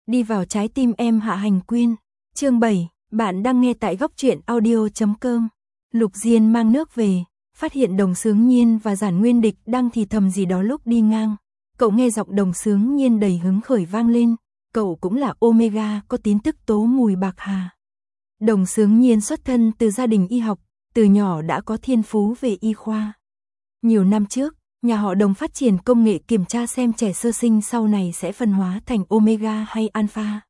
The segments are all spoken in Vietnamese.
đi vào trái tim em. Hạ Hành Quyên. Chương 7, bạn đang nghe tại góc truyện audio.com. Lục Diên mang nước về, phát hiện Đồng Xướng Nhiên và Giản Nguyên Địch đang thì thầm gì đó lúc đi ngang. Cậu nghe giọng Đồng Xướng Nhiên đầy hứng khởi vang lên, cậu cũng là Omega, có tin tức tố mùi bạc hà. Đồng Xướng Nhiên xuất thân từ gia đình y học, từ nhỏ đã có thiên phú về y khoa. Nhiều năm trước, nhà họ Đồng phát triển công nghệ kiểm tra xem trẻ sơ sinh sau này sẽ phân hóa thành Omega hay Alpha.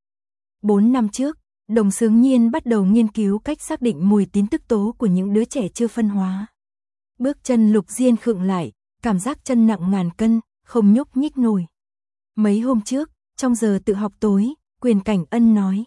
4 năm trước, Đồng Xướng Nhiên bắt đầu nghiên cứu cách xác định mùi tin tức tố của những đứa trẻ chưa phân hóa. Bước chân Lục Diên khựng lại, cảm giác chân nặng ngàn cân, không nhúc nhích nổi. Mấy hôm trước, trong giờ tự học tối, Quyền Cảnh Ân nói: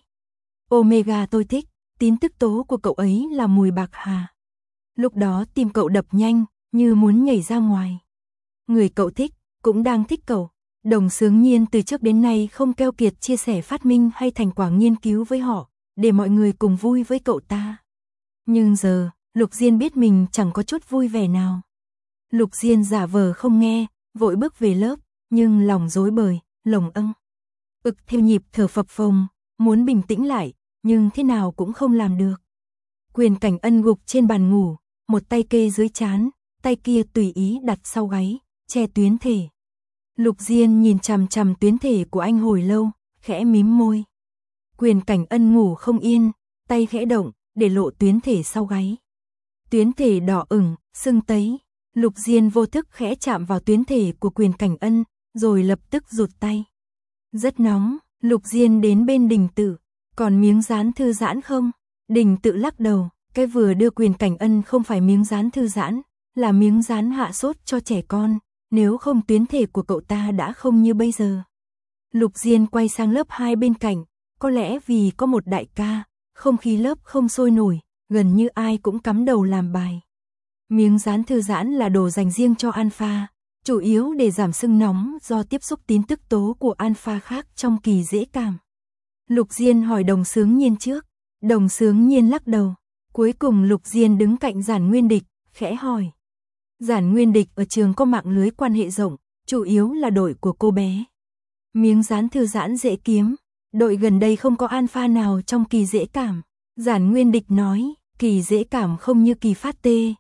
Omega tôi thích, tin tức tố của cậu ấy là mùi bạc hà. Lúc đó tim cậu đập nhanh, như muốn nhảy ra ngoài. Người cậu thích, cũng đang thích cậu. Đồng Xướng Nhiên từ trước đến nay không keo kiệt chia sẻ phát minh hay thành quả nghiên cứu với họ, để mọi người cùng vui với cậu ta. Nhưng giờ, Lục Diên biết mình chẳng có chút vui vẻ nào. Lục Diên giả vờ không nghe, vội bước về lớp, nhưng lòng rối bời, lồng âng. Theo nhịp thở phập phồng, muốn bình tĩnh lại, nhưng thế nào cũng không làm được. Quyền Cảnh Ân gục trên bàn ngủ, một tay kê dưới trán, tay kia tùy ý đặt sau gáy, che tuyến thể. Lục Diên nhìn chằm chằm tuyến thể của anh hồi lâu, khẽ mím môi. Quyền Cảnh Ân ngủ không yên, tay khẽ động, để lộ tuyến thể sau gáy. Tuyến thể đỏ ửng, sưng tấy. Lục Diên vô thức khẽ chạm vào tuyến thể của Quyền Cảnh Ân, rồi lập tức rụt tay. Rất nóng. Lục Diên đến bên Đình Tự. Còn miếng dán thư giãn không? Đình Tự lắc đầu, cái vừa đưa Quyền Cảnh Ân không phải miếng dán thư giãn, là miếng dán hạ sốt cho trẻ con, nếu không tuyến thể của cậu ta đã không như bây giờ. Lục Diên quay sang lớp 2 bên cạnh, có lẽ vì có một đại ca, không khí lớp không sôi nổi, gần như ai cũng cắm đầu làm bài. Miếng dán thư giãn là đồ dành riêng cho Alpha, chủ yếu để giảm sưng nóng do tiếp xúc tin tức tố của Alpha khác trong kỳ dễ cảm. Lục Diên hỏi Đồng Xướng Nhiên trước, Đồng Xướng Nhiên lắc đầu. Cuối cùng Lục Diên đứng cạnh Giản Nguyên Địch, khẽ hỏi. Giản Nguyên Địch ở trường có mạng lưới quan hệ rộng, chủ yếu là đội của cô bé. Miếng dán thư giãn dễ kiếm, đội gần đây không có Alpha nào trong kỳ dễ cảm. Giản Nguyên Địch nói, kỳ dễ cảm không như kỳ phát tê,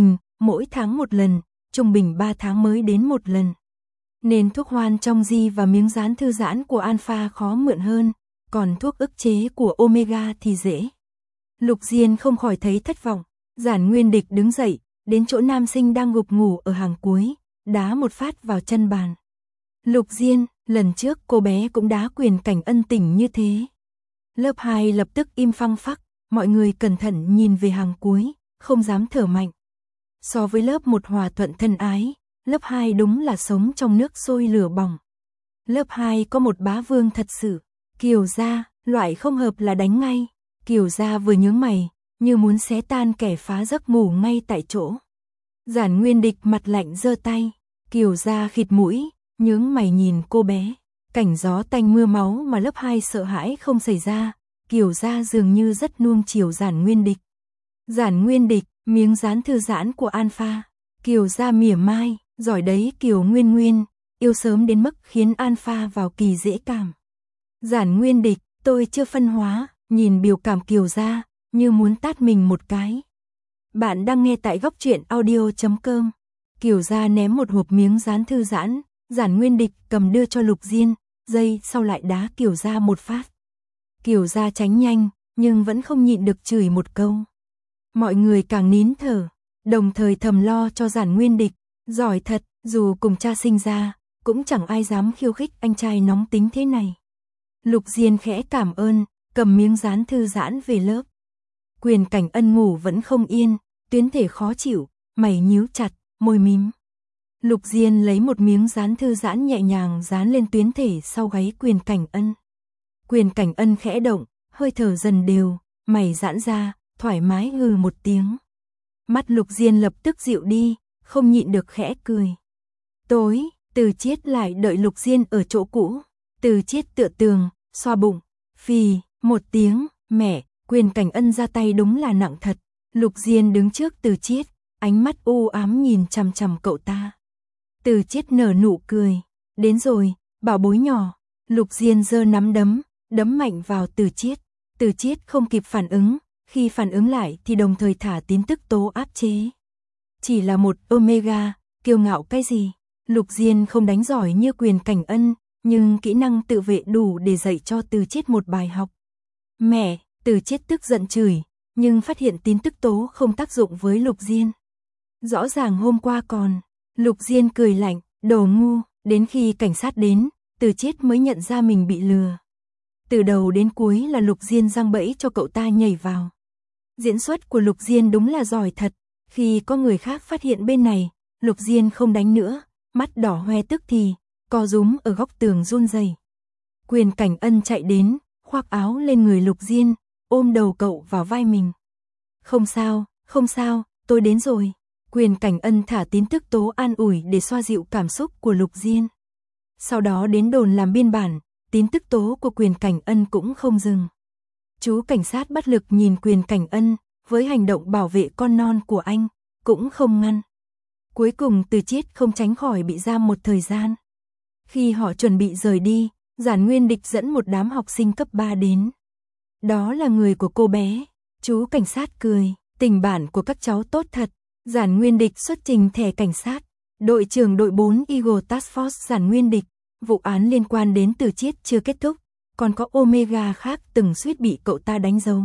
mỗi tháng một lần, trung bình 3 tháng mới đến một lần. Nên thuốc hoan trong di và miếng dán thư giãn của Alpha khó mượn hơn, còn thuốc ức chế của Omega thì dễ. Lục Diên không khỏi thấy thất vọng. Giản Nguyên Địch đứng dậy, đến chỗ nam sinh đang gục ngủ ở hàng cuối, đá một phát vào chân bàn. Lục Diên, lần trước cô bé cũng đá Quyền Cảnh Ân tỉnh như thế. Lớp 2 lập tức im phăng phắc, mọi người cẩn thận nhìn về hàng cuối, không dám thở mạnh. So với lớp 1 hòa thuận thân ái, lớp 2 đúng là sống trong nước sôi lửa bỏng. Lớp 2 có một bá vương thật sự, Kiều gia, loại không hợp là đánh ngay. Kiều gia vừa nhướng mày, như muốn xé tan kẻ phá giấc ngủ ngay tại chỗ. Giản Nguyên Địch mặt lạnh giơ tay, Kiều gia khịt mũi, nhướng mày nhìn cô bé. Cảnh gió tanh mưa máu mà lớp 2 sợ hãi không xảy ra, Kiều gia dường như rất nuông chiều Giản Nguyên Địch. Giản Nguyên Địch, miếng dán thư giãn của Alpha. Kiều gia mỉa mai, giỏi đấy Kiều Nguyên Nguyên, yêu sớm đến mức khiến Alpha vào kỳ dễ cảm. Giản Nguyên Địch, tôi chưa phân hóa, nhìn biểu cảm Kiều gia, như muốn tát mình một cái. Bạn đang nghe tại góc truyện audio.com. Kiều gia ném một hộp miếng dán thư giãn, Giản Nguyên Địch cầm đưa cho Lục Diên, giây sau lại đá Kiều gia một phát. Kiều gia tránh nhanh, nhưng vẫn không nhịn được chửi một câu. Mọi người càng nín thở, đồng thời thầm lo cho Giản Nguyên Địch, giỏi thật, dù cùng cha sinh ra, cũng chẳng ai dám khiêu khích anh trai nóng tính thế này. Lục Diên khẽ cảm ơn, cầm miếng dán thư giãn về lớp. Quyền Cảnh Ân ngủ vẫn không yên, tuyến thể khó chịu, mày nhíu chặt, môi mím. Lục Diên lấy một miếng dán thư giãn nhẹ nhàng dán lên tuyến thể sau gáy Quyền Cảnh Ân. Quyền Cảnh Ân khẽ động, hơi thở dần đều, mày giãn ra, thoải mái hừ một tiếng. Mắt Lục Diên lập tức dịu đi, không nhịn được khẽ cười. Tối, Từ Chiết lại đợi Lục Diên ở chỗ cũ. Từ Chiết tựa tường, xoa bụng, phì, một tiếng, mẹ. Quyền Cảnh Ân ra tay đúng là nặng thật. Lục Diên đứng trước Từ Chiết, ánh mắt u ám nhìn chằm chằm cậu ta. Từ Chiết nở nụ cười, đến rồi, bảo bối nhỏ. Lục Diên giơ nắm đấm, đấm mạnh vào Từ Chiết. Từ Chiết không kịp phản ứng, khi phản ứng lại thì đồng thời thả tín tức tố áp chế. Chỉ là một Omega, kiêu ngạo cái gì? Lục Diên không đánh giỏi như Quyền Cảnh Ân, nhưng kỹ năng tự vệ đủ để dạy cho Từ Chiết một bài học. Mẹ, Từ Chiết tức giận chửi, nhưng phát hiện tín tức tố không tác dụng với Lục Diên. Rõ ràng hôm qua còn, Lục Diên cười lạnh, đồ ngu, đến khi cảnh sát đến, Từ Chiết mới nhận ra mình bị lừa. Từ đầu đến cuối là Lục Diên giăng bẫy cho cậu ta nhảy vào. Diễn xuất của Lục Diên đúng là giỏi thật, khi có người khác phát hiện bên này, Lục Diên không đánh nữa, mắt đỏ hoe tức thì, co rúm ở góc tường run rẩy. Quyền Cảnh Ân chạy đến, khoác áo lên người Lục Diên, ôm đầu cậu vào vai mình. Không sao, tôi đến rồi. Quyền Cảnh Ân thả tín tức tố an ủi để xoa dịu cảm xúc của Lục Diên. Sau đó đến đồn làm biên bản, tín tức tố của Quyền Cảnh Ân cũng không dừng. Chú cảnh sát bất lực nhìn Quyền Cảnh Ân, với hành động bảo vệ con non của anh, cũng không ngăn. Cuối cùng Từ Chiết không tránh khỏi bị giam một thời gian. Khi họ chuẩn bị rời đi, Giản Nguyên Địch dẫn một đám học sinh cấp 3 đến. Đó là người của cô bé. Chú cảnh sát cười, tình bản của các cháu tốt thật. Giản Nguyên Địch xuất trình thẻ cảnh sát. Đội trưởng đội 4 Eagle Task Force Giản Nguyên Địch. Vụ án liên quan đến Từ Chiết chưa kết thúc, còn có Omega khác từng suýt bị cậu ta đánh dấu.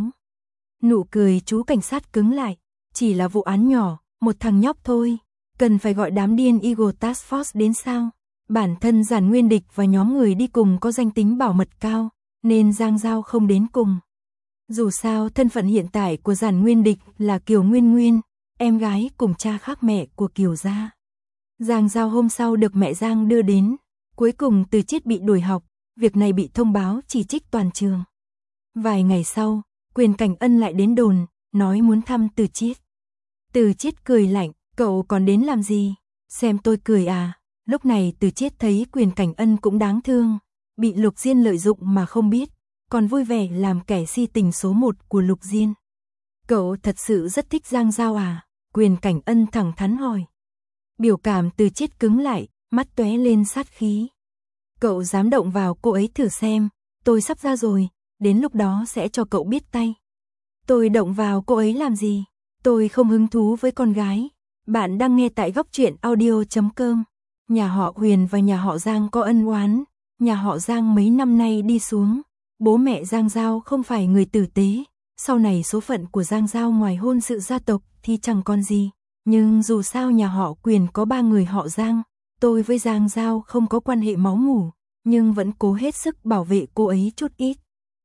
Nụ cười chú cảnh sát cứng lại, chỉ là vụ án nhỏ, một thằng nhóc thôi, cần phải gọi đám điên Eagle Task Force đến sao? Bản thân Giản Nguyên Địch và nhóm người đi cùng có danh tính bảo mật cao, nên Giang Giao không đến cùng. Dù sao thân phận hiện tại của Giản Nguyên Địch là Kiều Nguyên Nguyên, em gái cùng cha khác mẹ của Kiều gia. Giang Giao hôm sau được mẹ Giang đưa đến. Cuối cùng Từ Chiết bị đuổi học, việc này bị thông báo chỉ trích toàn trường. Vài ngày sau, Quyền Cảnh Ân lại đến đồn, nói muốn thăm Từ Chiết. Từ Chiết cười lạnh, cậu còn đến làm gì? Xem tôi cười à? Lúc này Từ Chiết thấy Quyền Cảnh Ân cũng đáng thương, bị Lục Diên lợi dụng mà không biết, còn vui vẻ làm kẻ si tình số 1 của Lục Diên. Cậu thật sự rất thích Giang Giao à? Quyền Cảnh Ân thẳng thắn hỏi. Biểu cảm Từ Chiết cứng lại, mắt tóe lên sát khí. Cậu dám động vào cô ấy thử xem, tôi sắp ra rồi, đến lúc đó sẽ cho cậu biết tay. Tôi động vào cô ấy làm gì? Tôi không hứng thú với con gái. Bạn đang nghe tại góc truyện audio.com. Nhà họ Huyền và nhà họ Giang có ân oán, nhà họ Giang mấy năm nay đi xuống. Bố mẹ Giang Giao không phải người tử tế, sau này số phận của Giang Giao ngoài hôn sự gia tộc thì chẳng còn gì. Nhưng dù sao nhà họ Quyền có 3 người họ Giang. Tôi với Giang Giao không có quan hệ máu mủ, nhưng vẫn cố hết sức bảo vệ cô ấy chút ít.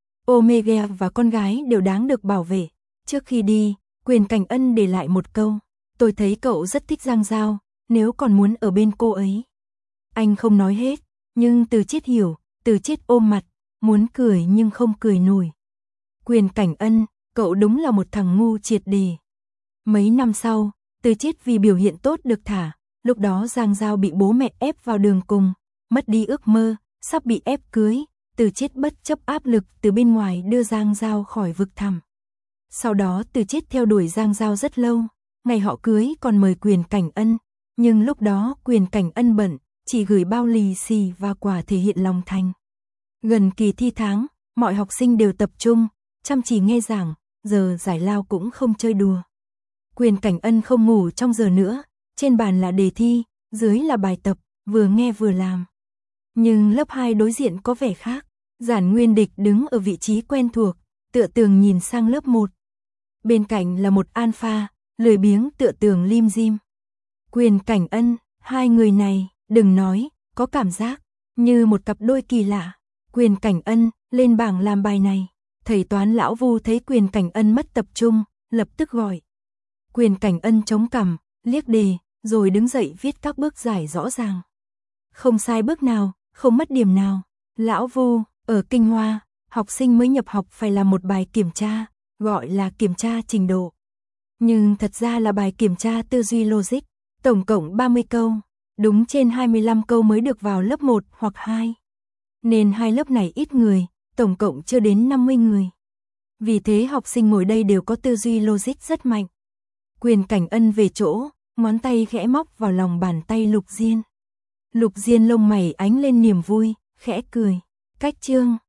Omega và con gái đều đáng được bảo vệ. Trước khi đi, Quyền Cảnh Ân để lại một câu. Tôi thấy cậu rất thích Giang Giao, nếu còn muốn ở bên cô ấy. Anh không nói hết, nhưng Từ Chiết hiểu, Từ Chiết ôm mặt, muốn cười nhưng không cười nổi. Quyền Cảnh Ân, cậu đúng là một thằng ngu triệt để. Mấy năm sau, Từ Chiết vì biểu hiện tốt được thả. Lúc đó Giang Giao bị bố mẹ ép vào đường cùng, mất đi ước mơ, sắp bị ép cưới, Từ Chiết bất chấp áp lực từ bên ngoài đưa Giang Giao khỏi vực thẳm. Sau đó Từ Chiết theo đuổi Giang Giao rất lâu, ngày họ cưới còn mời Quyền Cảnh Ân, nhưng lúc đó Quyền Cảnh Ân bận, chỉ gửi bao lì xì và quà thể hiện lòng thành. Gần kỳ thi tháng, mọi học sinh đều tập trung, chăm chỉ nghe giảng, giờ giải lao cũng không chơi đùa. Quyền Cảnh Ân không ngủ trong giờ nữa. Trên bàn là đề thi, dưới là bài tập, vừa nghe vừa làm. Nhưng lớp 2 đối diện có vẻ khác. Giản Nguyên Địch đứng ở vị trí quen thuộc, tựa tường nhìn sang lớp 1. Bên cạnh là một alpha, lười biếng tựa tường lim dim. Quyền Cảnh Ân, hai người này, đừng nói, có cảm giác như một cặp đôi kỳ lạ. Quyền Cảnh Ân, lên bảng làm bài này. Thầy toán lão Vu thấy Quyền Cảnh Ân mất tập trung, lập tức gọi. Quyền Cảnh Ân chống cằm, liếc đề, rồi đứng dậy viết các bước giải rõ ràng. Không sai bước nào, không mất điểm nào. Lão Vu, ở Kinh Hoa, học sinh mới nhập học phải làm một bài kiểm tra, gọi là kiểm tra trình độ. Nhưng thật ra là bài kiểm tra tư duy logic, tổng cộng 30 câu, đúng trên 25 câu mới được vào lớp 1 hoặc 2. Nên hai lớp này ít người, tổng cộng chưa đến 50 người. Vì thế học sinh ngồi đây đều có tư duy logic rất mạnh. Quyền Cảnh Ân về chỗ, ngón tay khẽ móc vào lòng bàn tay Lục Diên. Lục Diên lông mày ánh lên niềm vui, khẽ cười. Cách chương